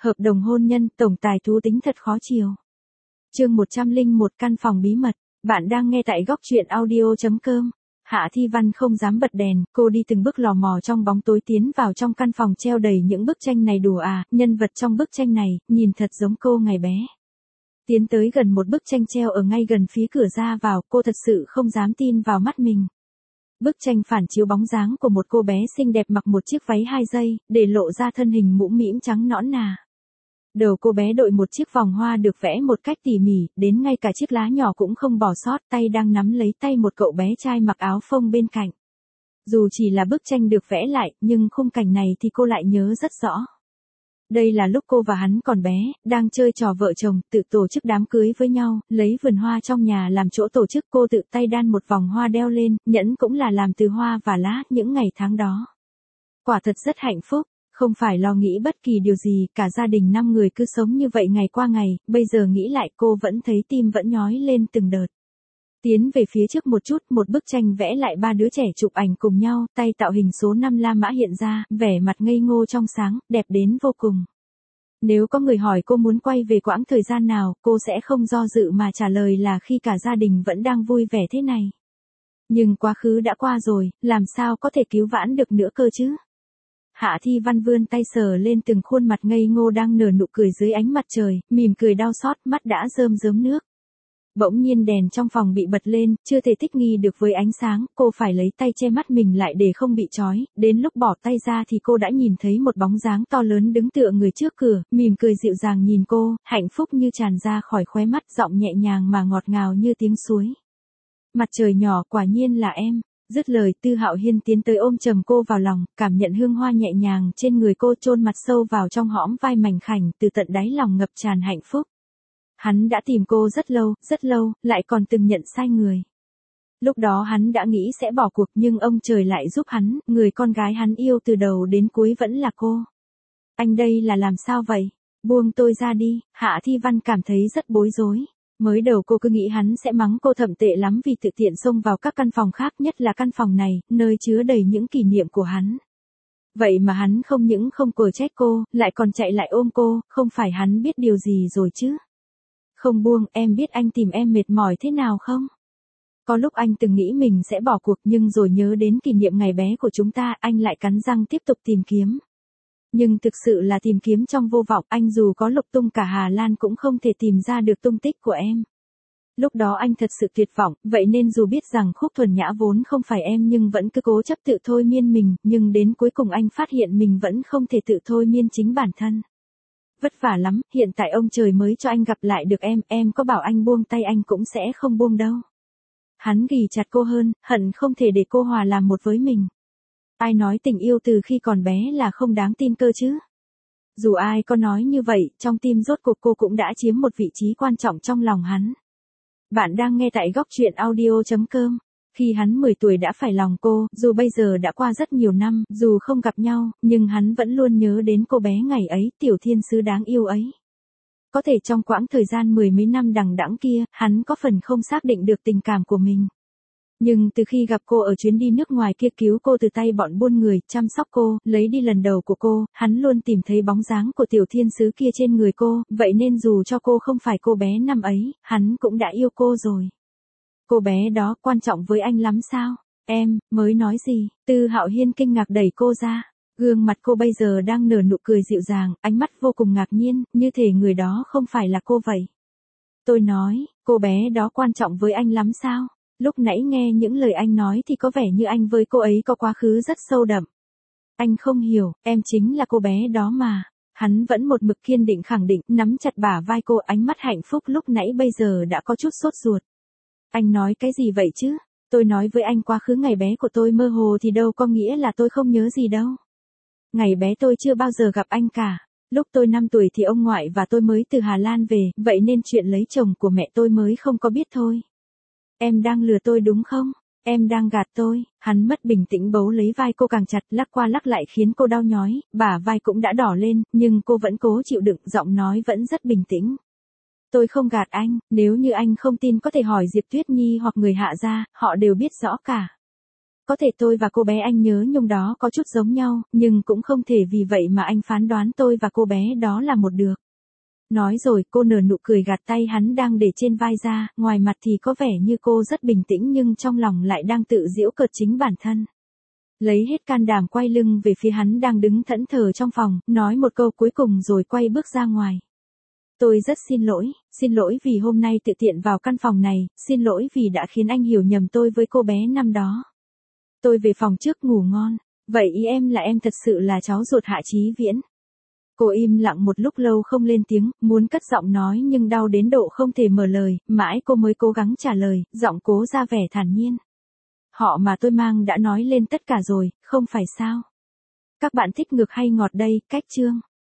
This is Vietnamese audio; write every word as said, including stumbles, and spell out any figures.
Hợp đồng hôn nhân, tổng tài thú tính thật khó chiều. Chương một trăm lẻ một căn phòng bí mật. Bạn đang nghe tại góc truyện audio chấm com. Hạ Thi Văn không dám bật đèn, cô đi từng bước lò mò trong bóng tối tiến vào trong căn phòng treo đầy những bức tranh này. Đùa à, nhân vật trong bức tranh này, nhìn thật giống cô ngày bé. Tiến tới gần một bức tranh treo ở ngay gần phía cửa ra vào, cô thật sự không dám tin vào mắt mình. Bức tranh phản chiếu bóng dáng của một cô bé xinh đẹp mặc một chiếc váy hai dây, để lộ ra thân hình mũm mĩm trắng nõn nà. Đầu cô bé đội một chiếc vòng hoa được vẽ một cách tỉ mỉ, đến ngay cả chiếc lá nhỏ cũng không bỏ sót, tay đang nắm lấy tay một cậu bé trai mặc áo phông bên cạnh. Dù chỉ là bức tranh được vẽ lại, nhưng khung cảnh này thì cô lại nhớ rất rõ. Đây là lúc cô và hắn còn bé, đang chơi trò vợ chồng, tự tổ chức đám cưới với nhau, lấy vườn hoa trong nhà làm chỗ tổ chức. Cô tự tay đan một vòng hoa đeo lên, nhẫn cũng là làm từ hoa và lá những ngày tháng đó. Quả thật rất hạnh phúc, không phải lo nghĩ bất kỳ điều gì, cả gia đình năm người cứ sống như vậy ngày qua ngày. Bây giờ nghĩ lại cô vẫn thấy tim vẫn nhói lên từng đợt. Tiến về phía trước một chút, một bức tranh vẽ lại ba đứa trẻ chụp ảnh cùng nhau, tay tạo hình số năm La Mã hiện ra, vẻ mặt ngây ngô trong sáng, đẹp đến vô cùng. Nếu có người hỏi cô muốn quay về quãng thời gian nào, cô sẽ không do dự mà trả lời là khi cả gia đình vẫn đang vui vẻ thế này. Nhưng quá khứ đã qua rồi, làm sao có thể cứu vãn được nữa cơ chứ? Hạ Thi Văn vươn tay sờ lên từng khuôn mặt ngây ngô đang nở nụ cười dưới ánh mặt trời, mỉm cười đau xót, mắt đã rơm rớm nước. Bỗng nhiên đèn trong phòng bị bật lên, chưa thể thích nghi được với ánh sáng, cô phải lấy tay che mắt mình lại để không bị chói. Đến lúc bỏ tay ra thì cô đã nhìn thấy một bóng dáng to lớn đứng tựa người trước cửa, mỉm cười dịu dàng nhìn cô, hạnh phúc như tràn ra khỏi khóe mắt, giọng nhẹ nhàng mà ngọt ngào như tiếng suối. Mặt trời nhỏ, quả nhiên là em. Dứt lời, Tư Hạo Hiên tiến tới ôm chầm cô vào lòng, cảm nhận hương hoa nhẹ nhàng trên người cô, chôn mặt sâu vào trong hõm vai mảnh khảnh, từ tận đáy lòng ngập tràn hạnh phúc. Hắn đã tìm cô rất lâu, rất lâu, lại còn từng nhận sai người. Lúc đó hắn đã nghĩ sẽ bỏ cuộc, nhưng ông trời lại giúp hắn, người con gái hắn yêu từ đầu đến cuối vẫn là cô. Anh đây là làm sao vậy? Buông tôi ra đi. Hạ Thi Văn cảm thấy rất bối rối. Mới đầu cô cứ nghĩ hắn sẽ mắng cô thậm tệ lắm vì tự tiện xông vào các căn phòng khác, nhất là căn phòng này, nơi chứa đầy những kỷ niệm của hắn. Vậy mà hắn không những không quở trách cô, lại còn chạy lại ôm cô, không phải hắn biết điều gì rồi chứ? Không buông, em biết anh tìm em mệt mỏi thế nào không? Có lúc anh từng nghĩ mình sẽ bỏ cuộc, nhưng rồi nhớ đến kỷ niệm ngày bé của chúng ta, anh lại cắn răng tiếp tục tìm kiếm. Nhưng thực sự là tìm kiếm trong vô vọng, anh dù có lục tung cả Hà Lan cũng không thể tìm ra được tung tích của em. Lúc đó anh thật sự tuyệt vọng, vậy nên dù biết rằng Khúc Thuần Nhã vốn không phải em nhưng vẫn cứ cố chấp tự thôi miên mình, nhưng đến cuối cùng anh phát hiện mình vẫn không thể tự thôi miên chính bản thân. Vất vả lắm, hiện tại ông trời mới cho anh gặp lại được em, em có bảo anh buông tay anh cũng sẽ không buông đâu. Hắn ghì chặt cô hơn, hận không thể để cô hòa làm một với mình. Ai nói tình yêu từ khi còn bé là không đáng tin cơ chứ? Dù ai có nói như vậy, trong tim rốt cuộc cô cũng đã chiếm một vị trí quan trọng trong lòng hắn. Bạn đang nghe tại góc truyện audio chấm com. Khi hắn mười tuổi đã phải lòng cô, dù bây giờ đã qua rất nhiều năm, dù không gặp nhau, nhưng hắn vẫn luôn nhớ đến cô bé ngày ấy, tiểu thiên sứ đáng yêu ấy. Có thể trong quãng thời gian mười mấy năm đằng đẵng kia, hắn có phần không xác định được tình cảm của mình. Nhưng từ khi gặp cô ở chuyến đi nước ngoài kia, cứu cô từ tay bọn buôn người, chăm sóc cô, lấy đi lần đầu của cô, hắn luôn tìm thấy bóng dáng của tiểu thiên sứ kia trên người cô, vậy nên dù cho cô không phải cô bé năm ấy, hắn cũng đã yêu cô rồi. Cô bé đó quan trọng với anh lắm sao? Em, mới nói gì? Tư Hạo Hiên kinh ngạc đẩy cô ra. Gương mặt cô bây giờ đang nở nụ cười dịu dàng, ánh mắt vô cùng ngạc nhiên, như thể người đó không phải là cô vậy. Tôi nói, cô bé đó quan trọng với anh lắm sao? Lúc nãy nghe những lời anh nói thì có vẻ như anh với cô ấy có quá khứ rất sâu đậm. Anh không hiểu, em chính là cô bé đó mà. Hắn vẫn một mực kiên định khẳng định, nắm chặt bả vai cô, ánh mắt hạnh phúc lúc nãy bây giờ đã có chút sốt ruột. Anh nói cái gì vậy chứ? Tôi nói với anh quá khứ ngày bé của tôi mơ hồ thì đâu có nghĩa là tôi không nhớ gì đâu. Ngày bé tôi chưa bao giờ gặp anh cả. Lúc tôi năm tuổi thì ông ngoại và tôi mới từ Hà Lan về, vậy nên chuyện lấy chồng của mẹ tôi mới không có biết thôi. Em đang lừa tôi đúng không? Em đang gạt tôi. Hắn mất bình tĩnh bấu lấy vai cô càng chặt, lắc qua lắc lại khiến cô đau nhói, bả vai cũng đã đỏ lên, nhưng cô vẫn cố chịu đựng, giọng nói vẫn rất bình tĩnh. Tôi không gạt anh, nếu như anh không tin có thể hỏi Diệp Tuyết Nhi hoặc người Hạ gia, họ đều biết rõ cả. có thể tôi và cô bé anh nhớ nhung đó có chút giống nhau, nhưng cũng không thể vì vậy mà anh phán đoán tôi và cô bé đó là một được. Nói rồi cô nở nụ cười gạt tay hắn đang để trên vai ra, ngoài mặt thì có vẻ như cô rất bình tĩnh nhưng trong lòng lại đang tự giễu cợt chính bản thân. Lấy hết can đảm quay lưng về phía hắn đang đứng thẫn thờ trong phòng, nói một câu cuối cùng rồi quay bước ra ngoài. Tôi rất xin lỗi, xin lỗi vì hôm nay tự tiện vào căn phòng này, xin lỗi vì đã khiến anh hiểu nhầm tôi với cô bé năm đó. Tôi về phòng trước ngủ ngon, vậy ý em là em thật sự là cháu ruột Hạ Chí Viễn. Cô im lặng một lúc lâu không lên tiếng, muốn cất giọng nói nhưng đau đến độ không thể mở lời, mãi cô mới cố gắng trả lời, giọng cố ra vẻ thản nhiên. Họ mà tôi mang đã nói lên tất cả rồi, không phải sao? Các bạn thích ngược hay ngọt đây, cách chương.